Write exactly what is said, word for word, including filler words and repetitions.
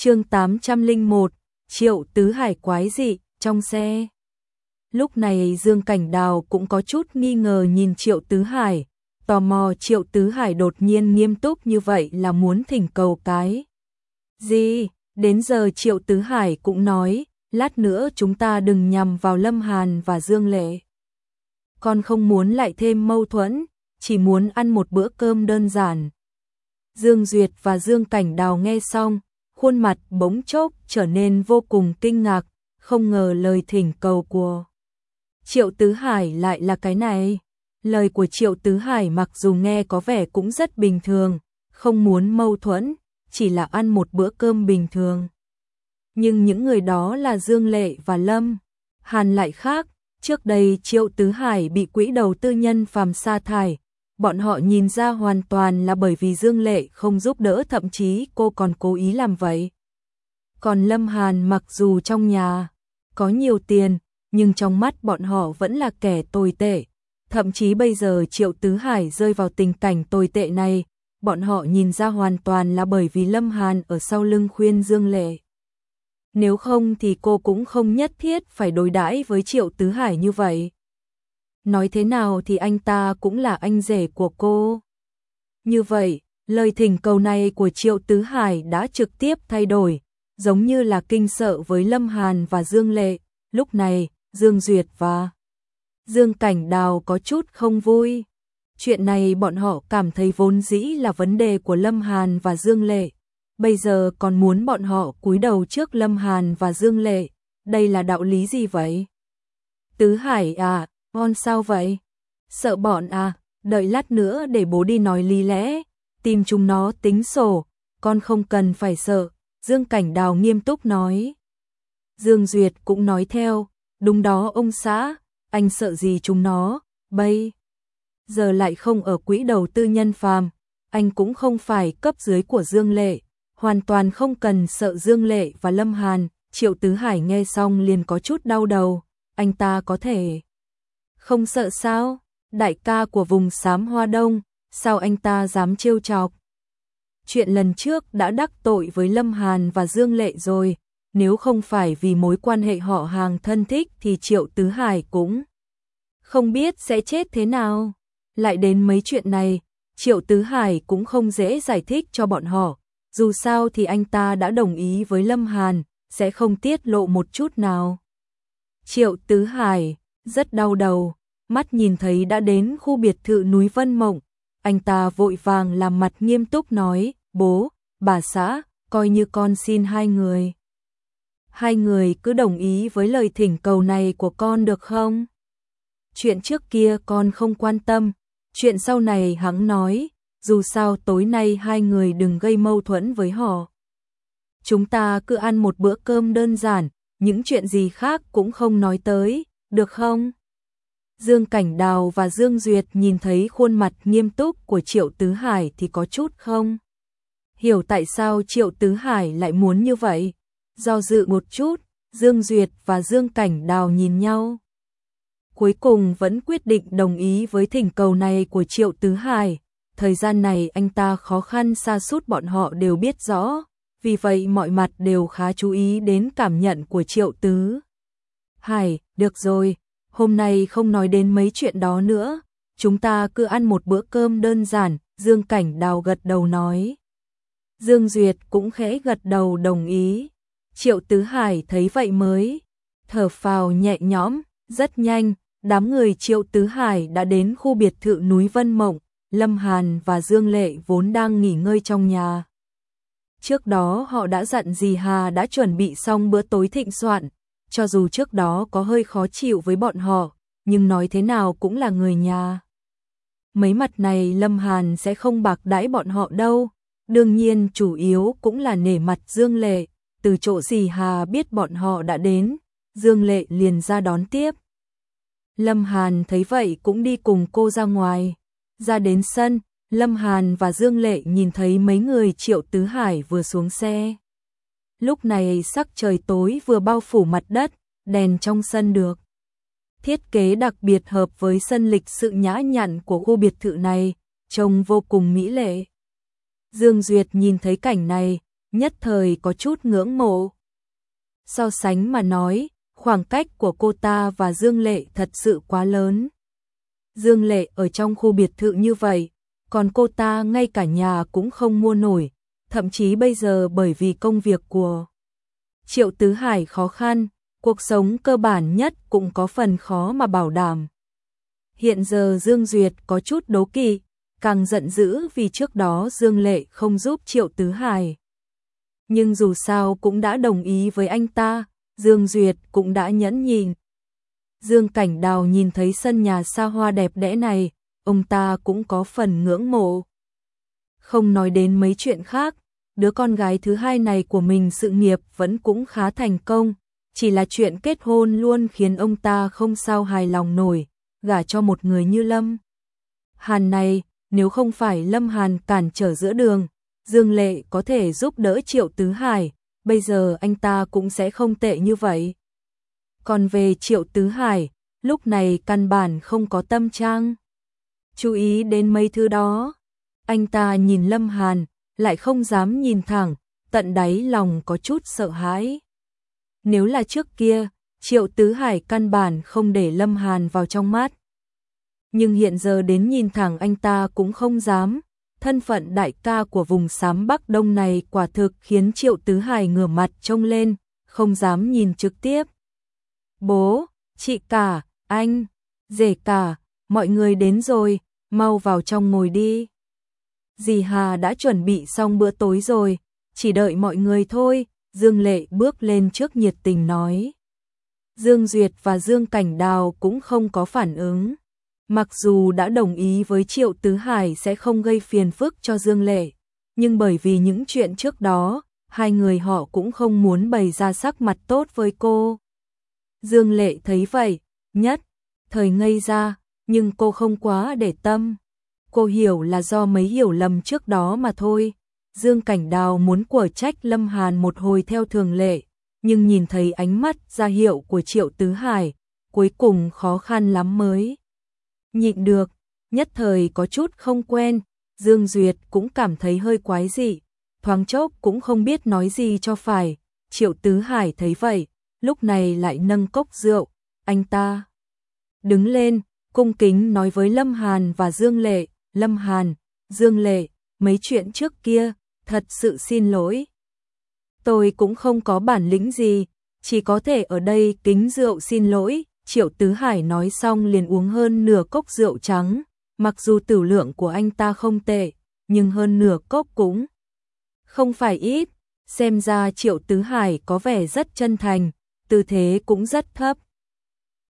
Chương tám trăm lẻ một, Triệu Tứ Hải quái dị, trong xe. Lúc này Dương Cảnh Đào cũng có chút nghi ngờ nhìn Triệu Tứ Hải, tò mò Triệu Tứ Hải đột nhiên nghiêm túc như vậy là muốn thỉnh cầu cái gì? Đến giờ Triệu Tứ Hải cũng nói, lát nữa chúng ta đừng nhằm vào Lâm Hàn và Dương Lệ. Con không muốn lại thêm mâu thuẫn, chỉ muốn ăn một bữa cơm đơn giản. Dương Duyệt và Dương Cảnh Đào nghe xong, khuôn mặt bỗng chốc trở nên vô cùng kinh ngạc, không ngờ lời thỉnh cầu của Triệu Tứ Hải lại là cái này. Lời của Triệu Tứ Hải mặc dù nghe có vẻ cũng rất bình thường, không muốn mâu thuẫn, chỉ là ăn một bữa cơm bình thường. Nhưng những người đó là Dương Lệ và Lâm Hàn lại khác, trước đây Triệu Tứ Hải bị quỹ đầu tư nhân phàm sa thải, bọn họ nhìn ra hoàn toàn là bởi vì Dương Lệ không giúp đỡ, thậm chí cô còn cố ý làm vậy. Còn Lâm Hàn mặc dù trong nhà có nhiều tiền, nhưng trong mắt bọn họ vẫn là kẻ tồi tệ. Thậm chí bây giờ Triệu Tứ Hải rơi vào tình cảnh tồi tệ này, bọn họ nhìn ra hoàn toàn là bởi vì Lâm Hàn ở sau lưng khuyên Dương Lệ. Nếu không thì cô cũng không nhất thiết phải đối đãi với Triệu Tứ Hải như vậy. Nói thế nào thì anh ta cũng là anh rể của cô. Như vậy, lời thỉnh cầu này của Triệu Tứ Hải đã trực tiếp thay đổi, giống như là kinh sợ với Lâm Hàn và Dương Lệ. Lúc này, Dương Duyệt và Dương Cảnh Đào có chút không vui. Chuyện này bọn họ cảm thấy vốn dĩ là vấn đề của Lâm Hàn và Dương Lệ. Bây giờ còn muốn bọn họ cúi đầu trước Lâm Hàn và Dương Lệ. Đây là đạo lý gì vậy? Tứ Hải à, con sao vậy? Sợ bọn à, đợi lát nữa để bố đi nói lý lẽ, tìm chúng nó tính sổ, con không cần phải sợ, Dương Cảnh Đào nghiêm túc nói. Dương Duyệt cũng nói theo, đúng đó ông xã, anh sợ gì chúng nó, bây giờ lại không ở quỹ đầu tư nhân phàm, anh cũng không phải cấp dưới của Dương Lệ, hoàn toàn không cần sợ Dương Lệ và Lâm Hàn. Triệu Tứ Hải nghe xong liền có chút đau đầu, anh ta có thể không sợ sao? Đại ca của vùng xám Hoa Đông, sao anh ta dám trêu chọc? Chuyện lần trước đã đắc tội với Lâm Hàn và Dương Lệ rồi, nếu không phải vì mối quan hệ họ hàng thân thích thì Triệu Tứ Hải cũng không biết sẽ chết thế nào. Lại đến mấy chuyện này, Triệu Tứ Hải cũng không dễ giải thích cho bọn họ, dù sao thì anh ta đã đồng ý với Lâm Hàn, sẽ không tiết lộ một chút nào. Triệu Tứ Hải rất đau đầu, mắt nhìn thấy đã đến khu biệt thự núi Vân Mộng, anh ta vội vàng làm mặt nghiêm túc nói, bố, bà xã, coi như con xin hai người. Hai người cứ đồng ý với lời thỉnh cầu này của con được không? Chuyện trước kia con không quan tâm, chuyện sau này hắn nói, dù sao tối nay hai người đừng gây mâu thuẫn với họ. Chúng ta cứ ăn một bữa cơm đơn giản, những chuyện gì khác cũng không nói tới, được không? Dương Cảnh Đào và Dương Duyệt nhìn thấy khuôn mặt nghiêm túc của Triệu Tứ Hải thì có chút không hiểu tại sao Triệu Tứ Hải lại muốn như vậy. Do dự một chút, Dương Duyệt và Dương Cảnh Đào nhìn nhau. Cuối cùng vẫn quyết định đồng ý với thỉnh cầu này của Triệu Tứ Hải. Thời gian này anh ta khó khăn sa sút bọn họ đều biết rõ, vì vậy mọi mặt đều khá chú ý đến cảm nhận của Triệu Tứ Hải. Được rồi, hôm nay không nói đến mấy chuyện đó nữa, chúng ta cứ ăn một bữa cơm đơn giản, Dương Cảnh Đào gật đầu nói. Dương Duyệt cũng khẽ gật đầu đồng ý. Triệu Tứ Hải thấy vậy mới thở phào nhẹ nhõm. Rất nhanh, đám người Triệu Tứ Hải đã đến khu biệt thự núi Vân Mộng. Lâm Hàn và Dương Lệ vốn đang nghỉ ngơi trong nhà. Trước đó họ đã dặn dì Hà đã chuẩn bị xong bữa tối thịnh soạn, cho dù trước đó có hơi khó chịu với bọn họ, nhưng nói thế nào cũng là người nhà. Mấy mặt này Lâm Hàn sẽ không bạc đãi bọn họ đâu, đương nhiên chủ yếu cũng là nể mặt Dương Lệ. Từ chỗ dì Hà biết bọn họ đã đến, Dương Lệ liền ra đón tiếp. Lâm Hàn thấy vậy cũng đi cùng cô ra ngoài. Ra đến sân, Lâm Hàn và Dương Lệ nhìn thấy mấy người Triệu Tứ Hải vừa xuống xe. Lúc này sắc trời tối vừa bao phủ mặt đất, đèn trong sân được thiết kế đặc biệt hợp với sân lịch sự nhã nhặn của khu biệt thự này, trông vô cùng mỹ lệ. Dương Duyệt nhìn thấy cảnh này, nhất thời có chút ngưỡng mộ. So sánh mà nói, khoảng cách của cô ta và Dương Lệ thật sự quá lớn. Dương Lệ ở trong khu biệt thự như vậy, còn cô ta ngay cả nhà cũng không mua nổi, thậm chí bây giờ bởi vì công việc của Triệu Tứ Hải khó khăn, cuộc sống cơ bản nhất cũng có phần khó mà bảo đảm. Hiện giờ Dương Duyệt có chút đố kỵ, càng giận dữ vì trước đó Dương Lệ không giúp Triệu Tứ Hải. Nhưng dù sao cũng đã đồng ý với anh ta, Dương Duyệt cũng đã nhẫn nhịn. Dương Cảnh Đào nhìn thấy sân nhà xa hoa đẹp đẽ này, ông ta cũng có phần ngưỡng mộ. Không nói đến mấy chuyện khác, đứa con gái thứ hai này của mình sự nghiệp vẫn cũng khá thành công, chỉ là chuyện kết hôn luôn khiến ông ta không sao hài lòng nổi, gả cho một người như Lâm Hàn này, nếu không phải Lâm Hàn cản trở giữa đường, Dương Lệ có thể giúp đỡ Triệu Tứ Hải, bây giờ anh ta cũng sẽ không tệ như vậy. Còn về Triệu Tứ Hải, lúc này căn bản không có tâm trạng chú ý đến mấy thứ đó. Anh ta nhìn Lâm Hàn, lại không dám nhìn thẳng, tận đáy lòng có chút sợ hãi. Nếu là trước kia, Triệu Tứ Hải căn bản không để Lâm Hàn vào trong mắt. Nhưng hiện giờ đến nhìn thẳng anh ta cũng không dám. Thân phận đại ca của vùng xám Bắc Đông này quả thực khiến Triệu Tứ Hải ngửa mặt trông lên, không dám nhìn trực tiếp. Bố, chị cả, anh, rể cả, mọi người đến rồi, mau vào trong ngồi đi. Dì Hà đã chuẩn bị xong bữa tối rồi, chỉ đợi mọi người thôi, Dương Lệ bước lên trước nhiệt tình nói. Dương Duyệt và Dương Cảnh Đào cũng không có phản ứng. Mặc dù đã đồng ý với Triệu Tứ Hải sẽ không gây phiền phức cho Dương Lệ, nhưng bởi vì những chuyện trước đó, hai người họ cũng không muốn bày ra sắc mặt tốt với cô. Dương Lệ thấy vậy, nhất thời ngây ra, nhưng cô không quá để tâm. Cô hiểu là do mấy hiểu lầm trước đó mà thôi. Dương Cảnh Đào muốn của trách Lâm Hàn một hồi theo thường lệ, nhưng nhìn thấy ánh mắt ra hiệu của Triệu Tứ Hải, cuối cùng khó khăn lắm mới nhịn được, nhất thời có chút không quen. Dương Duyệt cũng cảm thấy hơi quái dị, thoáng chốc cũng không biết nói gì cho phải. Triệu Tứ Hải thấy vậy, lúc này lại nâng cốc rượu, anh ta đứng lên, cung kính nói với Lâm Hàn và Dương Lệ. Lâm Hàn, Dương Lệ, mấy chuyện trước kia, thật sự xin lỗi. Tôi cũng không có bản lĩnh gì, chỉ có thể ở đây kính rượu xin lỗi. Triệu Tứ Hải nói xong liền uống hơn nửa cốc rượu trắng, mặc dù tửu lượng của anh ta không tệ, nhưng hơn nửa cốc cũng không phải ít. Xem ra Triệu Tứ Hải có vẻ rất chân thành, tư thế cũng rất thấp.